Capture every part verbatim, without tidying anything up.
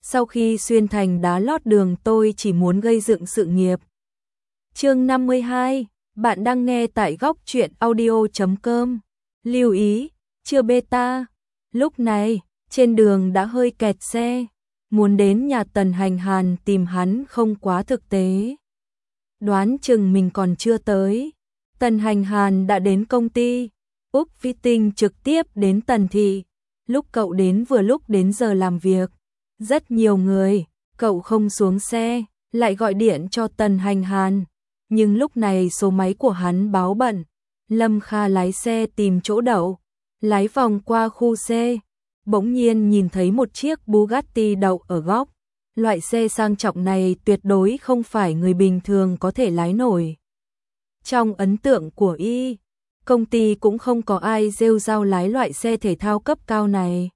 sau khi xuyên thành đá lót đường tôi chỉ muốn gây dựng sự nghiệp. Chương năm mươi hai, bạn đang nghe tại góc truyện audio chấm com. Lưu ý, chưa beta. Lúc này, trên đường đã hơi kẹt xe, muốn đến nhà Tần Hành Hàn tìm hắn không quá thực tế. Đoán chừng mình còn chưa tới. Tần Hành Hàn đã đến công ty, Úc Vi Tinh trực tiếp đến Tần Thị. Lúc cậu đến vừa lúc đến giờ làm việc. Rất nhiều người, cậu không xuống xe, lại gọi điện cho Tần Hành Hàn. Nhưng lúc này số máy của hắn báo bận. Lâm Kha lái xe tìm chỗ đậu, lái vòng qua khu xe. Bỗng nhiên nhìn thấy một chiếc Bugatti đậu ở góc. Loại xe sang trọng này tuyệt đối không phải người bình thường có thể lái nổi. Trong ấn tượng của y, công ty cũng không có ai rêu rao lái loại xe thể thao cấp cao này.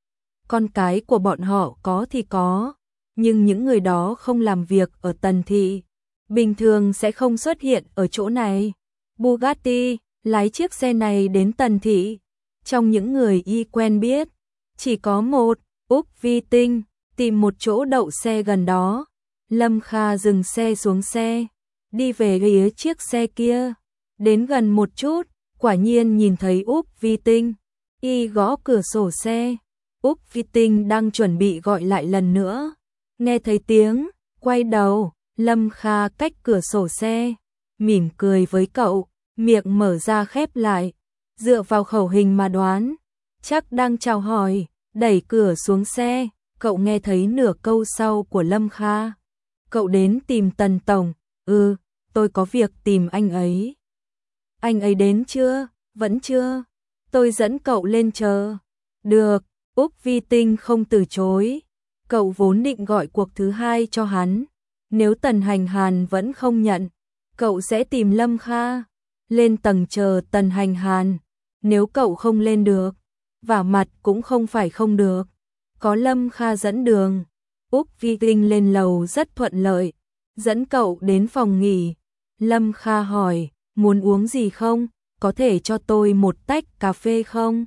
Con cái của bọn họ có thì có, nhưng những người đó không làm việc ở Tần Thị, bình thường sẽ không xuất hiện ở chỗ này. Bugatti lái chiếc xe này đến Tần Thị, trong những người y quen biết, chỉ có một, Úc Vi Tinh, tìm một chỗ đậu xe gần đó. Lâm Kha dừng xe xuống xe, đi về phía chiếc xe kia, đến gần một chút, quả nhiên nhìn thấy Úc Vi Tinh, y gõ cửa sổ xe. Úc Vi Tinh đang chuẩn bị gọi lại lần nữa, nghe thấy tiếng, quay đầu, Lâm Kha cách cửa sổ xe, mỉm cười với cậu, miệng mở ra khép lại, dựa vào khẩu hình mà đoán, chắc đang chào hỏi, đẩy cửa xuống xe, cậu nghe thấy nửa câu sau của Lâm Kha. Cậu đến tìm Tần Tổng, ừ, tôi có việc tìm anh ấy. Anh ấy đến chưa? Vẫn chưa? Tôi dẫn cậu lên chờ. Được. Úc Vi Tinh không từ chối, cậu vốn định gọi cuộc thứ hai cho hắn, nếu Tần Hành Hàn vẫn không nhận, cậu sẽ tìm Lâm Kha, lên tầng chờ Tần Hành Hàn, nếu cậu không lên được, vả mặt cũng không phải không được, có Lâm Kha dẫn đường. Úc Vi Tinh lên lầu rất thuận lợi, dẫn cậu đến phòng nghỉ. Lâm Kha hỏi, muốn uống gì không, có thể cho tôi một tách cà phê không?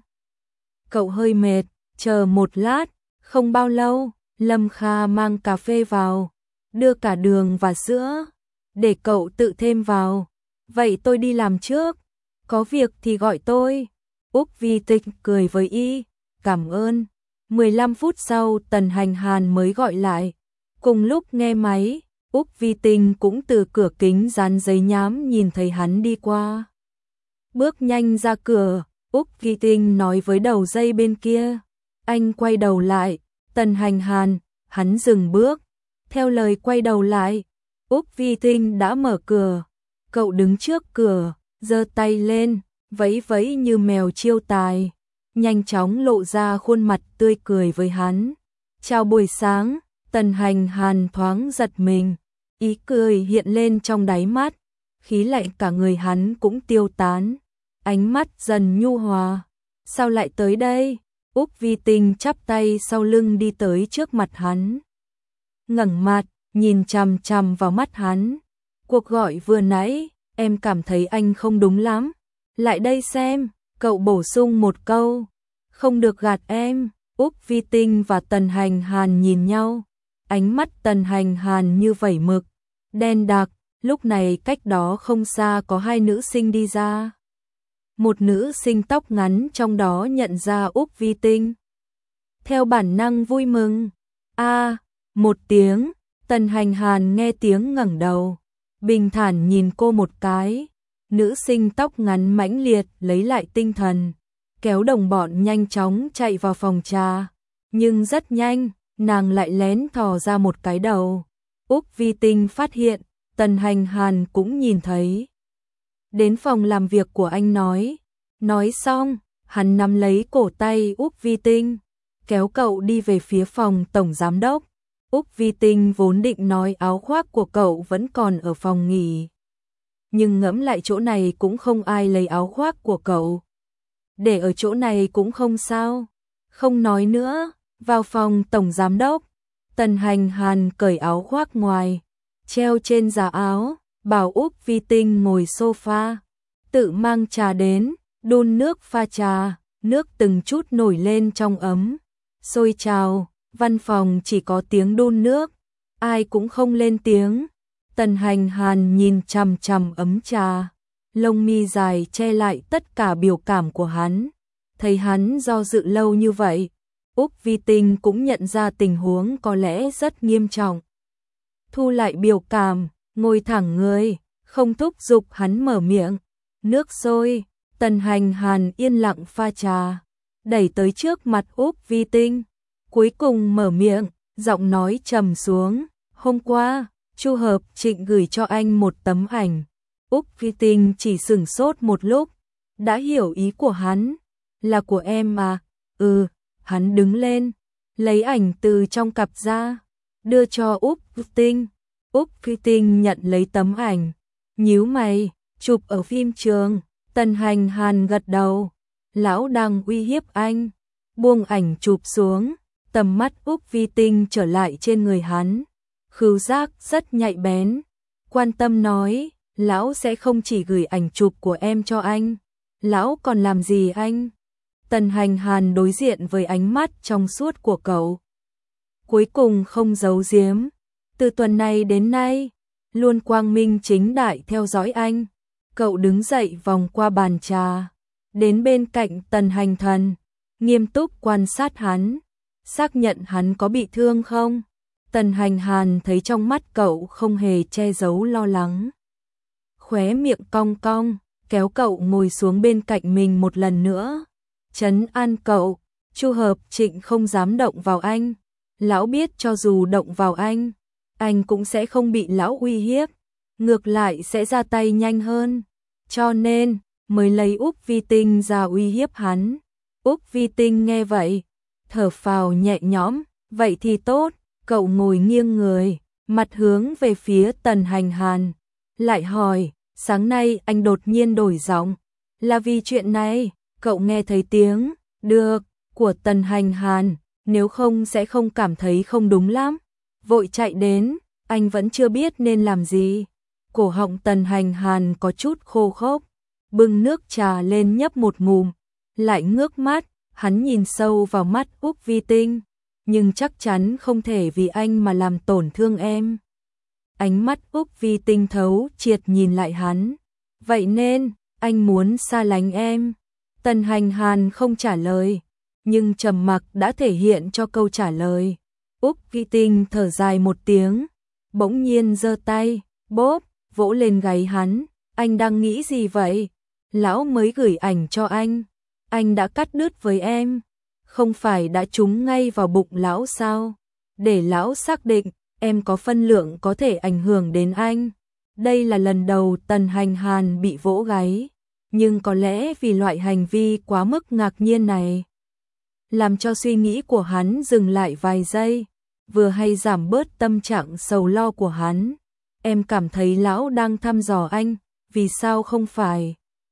Cậu hơi mệt. Chờ một lát, không bao lâu, Lâm Kha mang cà phê vào, đưa cả đường và sữa, để cậu tự thêm vào. Vậy tôi đi làm trước, có việc thì gọi tôi. Úc Vi Tinh cười với y, cảm ơn. mười lăm phút sau Tần Hành Hàn mới gọi lại. Cùng lúc nghe máy, Úc Vi Tinh cũng từ cửa kính dán giấy nhám nhìn thấy hắn đi qua. Bước nhanh ra cửa, Úc Vi Tinh nói với đầu dây bên kia. Anh quay đầu lại, Tần Hành Hàn, hắn dừng bước, theo lời quay đầu lại, Úc Vi Tinh đã mở cửa, cậu đứng trước cửa, giơ tay lên, vẫy vẫy như mèo chiêu tài, nhanh chóng lộ ra khuôn mặt tươi cười với hắn. Chào buổi sáng, Tần Hành Hàn thoáng giật mình, ý cười hiện lên trong đáy mắt, khí lạnh cả người hắn cũng tiêu tán, ánh mắt dần nhu hòa. Sao lại tới đây? Úc Vi Tinh chắp tay sau lưng đi tới trước mặt hắn. Ngẩng mặt, nhìn chằm chằm vào mắt hắn. Cuộc gọi vừa nãy, em cảm thấy anh không đúng lắm. Lại đây xem, cậu bổ sung một câu. Không được gạt em. Úc Vi Tinh và Tần Hành Hàn nhìn nhau. Ánh mắt Tần Hành Hàn như vẩy mực, đen đặc. Lúc này cách đó không xa có hai nữ sinh đi ra. Một nữ sinh tóc ngắn trong đó nhận ra Úc Vi Tinh. Theo bản năng vui mừng. A, à, một tiếng, Tần Hành Hàn nghe tiếng ngẩng đầu, bình thản nhìn cô một cái. Nữ sinh tóc ngắn mãnh liệt lấy lại tinh thần, kéo đồng bọn nhanh chóng chạy vào phòng trà. Nhưng rất nhanh, nàng lại lén thò ra một cái đầu. Úc Vi Tinh phát hiện, Tần Hành Hàn cũng nhìn thấy. Đến phòng làm việc của anh nói. Nói xong, hắn nắm lấy cổ tay Úc Vi Tinh, kéo cậu đi về phía phòng tổng giám đốc. Úc Vi Tinh vốn định nói áo khoác của cậu vẫn còn ở phòng nghỉ. Nhưng ngẫm lại chỗ này cũng không ai lấy áo khoác của cậu. Để ở chỗ này cũng không sao. Không nói nữa, vào phòng tổng giám đốc. Tần Hành Hàn cởi áo khoác ngoài, treo trên giá áo, bảo Úc Vi Tinh ngồi sofa, tự mang trà đến, đun nước pha trà, nước từng chút nổi lên trong ấm, sôi trào, Văn phòng chỉ có tiếng đun nước, ai cũng không lên tiếng. Tần Hành Hàn nhìn chằm chằm ấm trà, lông mi dài che lại tất cả biểu cảm của hắn. Thấy hắn do dự lâu như vậy, Úc Vi Tinh cũng nhận ra tình huống có lẽ rất nghiêm trọng. Thu lại biểu cảm, ngồi thẳng người, không thúc giục hắn mở miệng. Nước sôi, Tần Hành Hàn yên lặng pha trà, đẩy tới trước mặt Úc Vi Tinh. Cuối cùng mở miệng, giọng nói trầm xuống. Hôm qua, Chu Hợp Trịnh gửi cho anh một tấm ảnh. Úc Vi Tinh chỉ sửng sốt một lúc, đã hiểu ý của hắn. Là của em à? Ừ, hắn đứng lên, lấy ảnh từ trong cặp ra, đưa cho Úc Vi Tinh. Úc Vi Tinh nhận lấy tấm ảnh, nhíu mày, chụp ở phim trường. Tần Hành Hàn gật đầu, lão đang uy hiếp anh. Buông ảnh chụp xuống, tầm mắt Úc Vi Tinh trở lại trên người hắn. Khứu giác rất nhạy bén, quan tâm nói, lão sẽ không chỉ gửi ảnh chụp của em cho anh. Lão còn làm gì anh? Tần Hành Hàn đối diện với ánh mắt trong suốt của cậu. Cuối cùng không giấu giếm, từ tuần này đến nay, luôn quang minh chính đại theo dõi anh. Cậu đứng dậy vòng qua bàn trà, đến bên cạnh Tần Hành Thần, nghiêm túc quan sát hắn, xác nhận hắn có bị thương không. Tần Hành Hàn thấy trong mắt cậu không hề che giấu lo lắng. Khóe miệng cong cong, kéo cậu ngồi xuống bên cạnh mình một lần nữa. Trấn an cậu, Chu Hợp Trịnh không dám động vào anh. Lão biết cho dù động vào anh, anh cũng sẽ không bị lão uy hiếp, ngược lại sẽ ra tay nhanh hơn. Cho nên, mới lấy Úc Vi Tinh ra uy hiếp hắn. Úc Vi Tinh nghe vậy, thở phào nhẹ nhõm, vậy thì tốt. Cậu ngồi nghiêng người, mặt hướng về phía Tần Hành Hàn, lại hỏi, sáng nay anh đột nhiên đổi giọng, là vì chuyện này? Cậu nghe thấy tiếng được của Tần Hành Hàn, nếu không sẽ không cảm thấy không đúng lắm. Vội chạy đến, anh vẫn chưa biết nên làm gì. Cổ họng Tần Hành Hàn có chút khô khốc, bưng nước trà lên nhấp một ngụm, lại ngước mắt, hắn nhìn sâu vào mắt Úc Vi Tinh. Nhưng chắc chắn không thể vì anh mà làm tổn thương em. Ánh mắt Úc Vi Tinh thấu triệt nhìn lại hắn. Vậy nên, anh muốn xa lánh em. Tần Hành Hàn không trả lời, nhưng trầm mặc đã thể hiện cho câu trả lời. Úc Vi Tinh thở dài một tiếng, bỗng nhiên giơ tay, bóp, vỗ lên gáy hắn. Anh đang nghĩ gì vậy? Lão mới gửi ảnh cho anh. Anh đã cắt đứt với em. Không phải đã trúng ngay vào bụng lão sao? Để lão xác định, em có phân lượng có thể ảnh hưởng đến anh. Đây là lần đầu Tần Hành Hàn bị vỗ gáy, nhưng có lẽ vì loại hành vi quá mức ngạc nhiên này, làm cho suy nghĩ của hắn dừng lại vài giây, vừa hay giảm bớt tâm trạng sầu lo của hắn. Em cảm thấy lão đang thăm dò anh, vì sao không phải?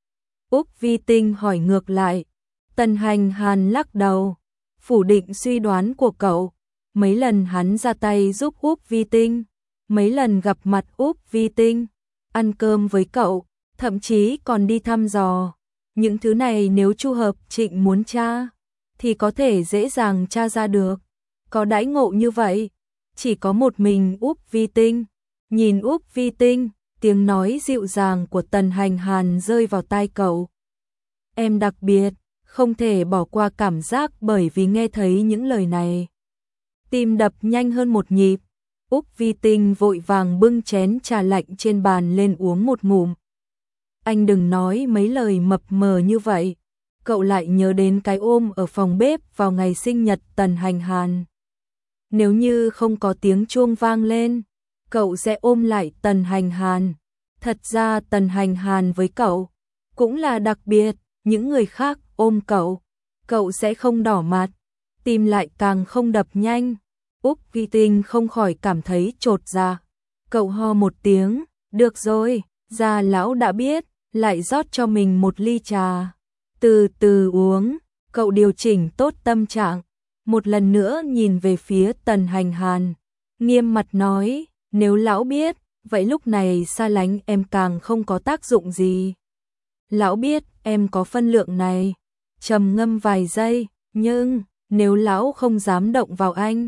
Úc Vi Tinh hỏi ngược lại. Tần Hành Hàn lắc đầu, phủ định suy đoán của cậu. Mấy lần hắn ra tay giúp Úc Vi Tinh, mấy lần gặp mặt Úc Vi Tinh, ăn cơm với cậu, thậm chí còn đi thăm dò. Những thứ này nếu Chu Hợp Trịnh muốn tra, thì có thể dễ dàng tra ra được. Có đãi ngộ như vậy, chỉ có một mình Úc Vi Tinh. Nhìn Úc Vi Tinh, tiếng nói dịu dàng của Tần Hành Hàn rơi vào tai cậu. Em đặc biệt, không thể bỏ qua cảm giác bởi vì nghe thấy những lời này. Tim đập nhanh hơn một nhịp, Úc Vi Tinh vội vàng bưng chén trà lạnh trên bàn lên uống một ngụm. Anh đừng nói mấy lời mập mờ như vậy. Cậu lại nhớ đến cái ôm ở phòng bếp vào ngày sinh nhật Tần Hành Hàn. Nếu như không có tiếng chuông vang lên, cậu sẽ ôm lại Tần Hành Hàn. Thật ra Tần Hành Hàn với cậu cũng là đặc biệt, những người khác ôm cậu, cậu sẽ không đỏ mặt, tim lại càng không đập nhanh. Úc Vi Tinh không khỏi cảm thấy chột dạ. Cậu ho một tiếng, được rồi, già lão đã biết, lại rót cho mình một ly trà. Từ từ uống, cậu điều chỉnh tốt tâm trạng, một lần nữa nhìn về phía Tần Hành Hàn, nghiêm mặt nói, nếu lão biết, vậy lúc này xa lánh em càng không có tác dụng gì. Lão biết em có phân lượng này. Trầm ngâm vài giây, nhưng nếu lão không dám động vào anh,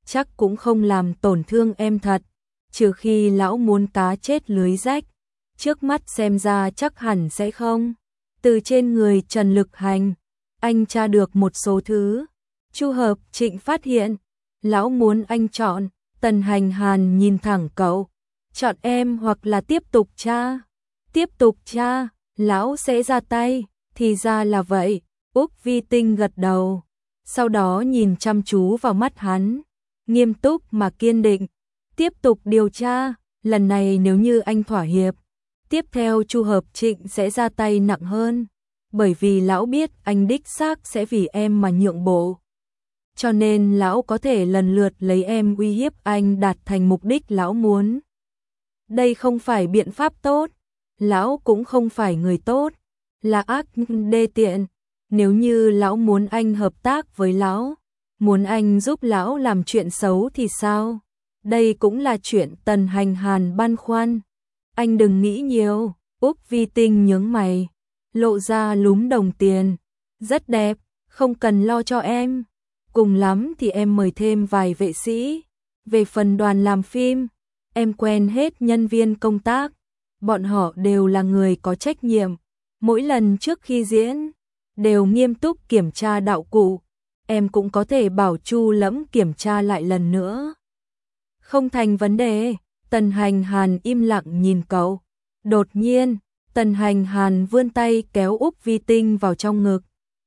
chắc cũng không làm tổn thương em thật, trừ khi lão muốn cá chết lưới rách, trước mắt xem ra chắc hẳn sẽ không. Từ trên người Trần Lực Hành, anh tra được một số thứ. Chu Hợp Trịnh phát hiện, lão muốn anh chọn. Tần Hành Hàn nhìn thẳng cậu, chọn em hoặc là tiếp tục tra. Tiếp tục tra, lão sẽ ra tay, thì ra là vậy. Úc Vi Tinh gật đầu, sau đó nhìn chăm chú vào mắt hắn, nghiêm túc mà kiên định. Tiếp tục điều tra, lần này nếu như anh thỏa hiệp, tiếp theo Chu Hợp Trịnh sẽ ra tay nặng hơn, bởi vì lão biết anh đích xác sẽ vì em mà nhượng bộ. Cho nên lão có thể lần lượt lấy em uy hiếp anh đạt thành mục đích lão muốn. Đây không phải biện pháp tốt, lão cũng không phải người tốt, là ác đê tiện. Nếu như lão muốn anh hợp tác với lão, muốn anh giúp lão làm chuyện xấu thì sao? Đây cũng là chuyện Tần Hành Hàn băn khoăn. Anh đừng nghĩ nhiều. Úc Vi Tinh nhướng mày, lộ ra lúm đồng tiền. Rất đẹp, không cần lo cho em. Cùng lắm thì em mời thêm vài vệ sĩ. Về phần đoàn làm phim, em quen hết nhân viên công tác. Bọn họ đều là người có trách nhiệm. Mỗi lần trước khi diễn, đều nghiêm túc kiểm tra đạo cụ. Em cũng có thể bảo Chu Lẫm kiểm tra lại lần nữa. Không thành vấn đề. Tần Hành Hàn im lặng nhìn cậu. Đột nhiên, Tần Hành Hàn vươn tay kéo Úc Vi Tinh vào trong ngực.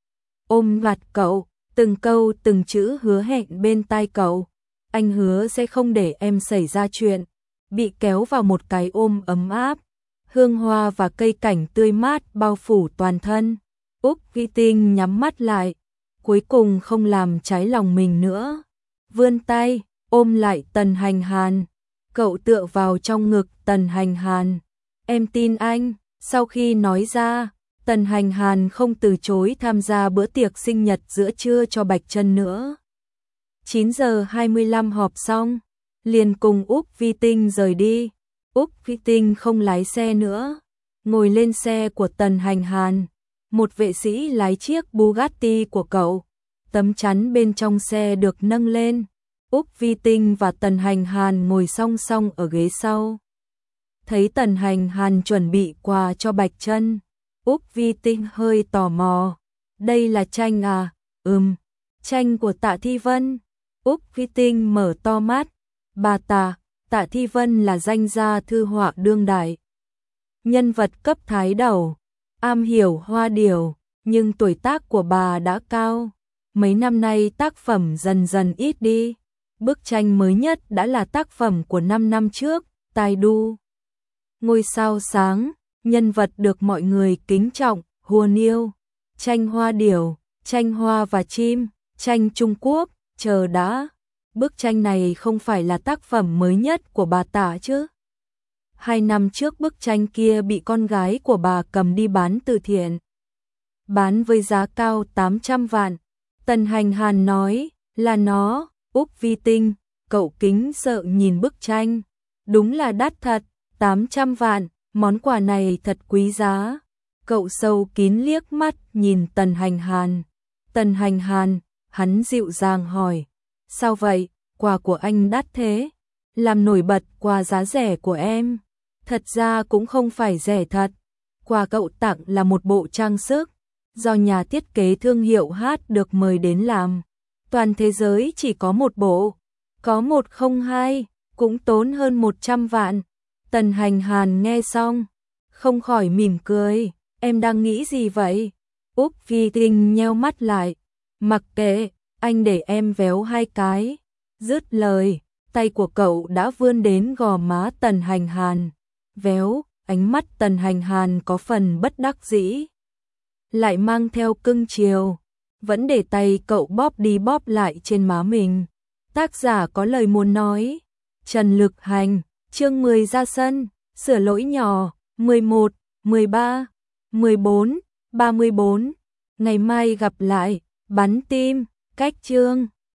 Ôm vặt cậu, từng câu từng chữ hứa hẹn bên tai cậu. Anh hứa sẽ không để em xảy ra chuyện. Bị kéo vào một cái ôm ấm áp. Hương hoa và cây cảnh tươi mát bao phủ toàn thân. Úc Vi Tinh nhắm mắt lại. Cuối cùng không làm trái lòng mình nữa. Vươn tay, ôm lại Tần Hành Hàn. Cậu tựa vào trong ngực Tần Hành Hàn. Em tin anh. Sau khi nói ra, Tần Hành Hàn không từ chối tham gia bữa tiệc sinh nhật giữa trưa cho Bạch Trân nữa. chín giờ hai mươi lăm họp xong, liền cùng Úc Vi Tinh rời đi. Úc Vi Tinh không lái xe nữa, ngồi lên xe của Tần Hành Hàn. Một vệ sĩ lái chiếc Bugatti của cậu. Tấm chắn bên trong xe được nâng lên. Úc Vi Tinh và Tần Hành Hàn ngồi song song ở ghế sau. Thấy Tần Hành Hàn chuẩn bị quà cho Bạch Trân, Úc Vi Tinh hơi tò mò. Đây là tranh à? Ừm, tranh của Tạ Thi Vân. Úc Vi Tinh mở to mắt. Bà Tạ, Tạ Thi Vân là danh gia thư họa đương đại. Nhân vật cấp thái đầu, am hiểu hoa điểu, nhưng tuổi tác của bà đã cao. Mấy năm nay tác phẩm dần dần ít đi. Bức tranh mới nhất đã là tác phẩm của năm năm trước, Tai Đu. Ngôi sao sáng, nhân vật được mọi người kính trọng, Hùa Niêu, tranh hoa điểu, tranh hoa và chim, tranh Trung Quốc, chờ đã. Bức tranh này không phải là tác phẩm mới nhất của bà Tạ chứ? Hai năm trước bức tranh kia bị con gái của bà cầm đi bán từ thiện. Bán với giá cao tám trăm vạn. Tần Hành Hàn nói, là nó. Úc Vi Tinh, cậu kính sợ nhìn bức tranh. Đúng là đắt thật, tám trăm vạn, món quà này thật quý giá. Cậu sâu kín liếc mắt nhìn Tần Hành Hàn. Tần Hành Hàn, hắn dịu dàng hỏi. Sao vậy, quà của anh đắt thế? Làm nổi bật quà giá rẻ của em. Thật ra cũng không phải rẻ thật. Quà cậu tặng là một bộ trang sức, do nhà thiết kế thương hiệu hát được mời đến làm. Toàn thế giới chỉ có một bộ, có một không hai, cũng tốn hơn một trăm vạn. Tần Hành Hàn nghe xong, không khỏi mỉm cười. Em đang nghĩ gì vậy? Úc Vi Tinh nheo mắt lại. Mặc kệ, anh để em véo hai cái. Dứt lời, tay của cậu đã vươn đến gò má Tần Hành Hàn. Véo, ánh mắt Tần Hành Hàn có phần bất đắc dĩ, lại mang theo cưng chiều. Vẫn để tay cậu bóp đi bóp lại trên má mình. Tác giả có lời muốn nói. Trần Lực Hành, chương mười ra sân, sửa lỗi nhỏ, mười một, mười ba, mười bốn, ba mươi bốn. Ngày mai gặp lại, bắn tim, cách chương.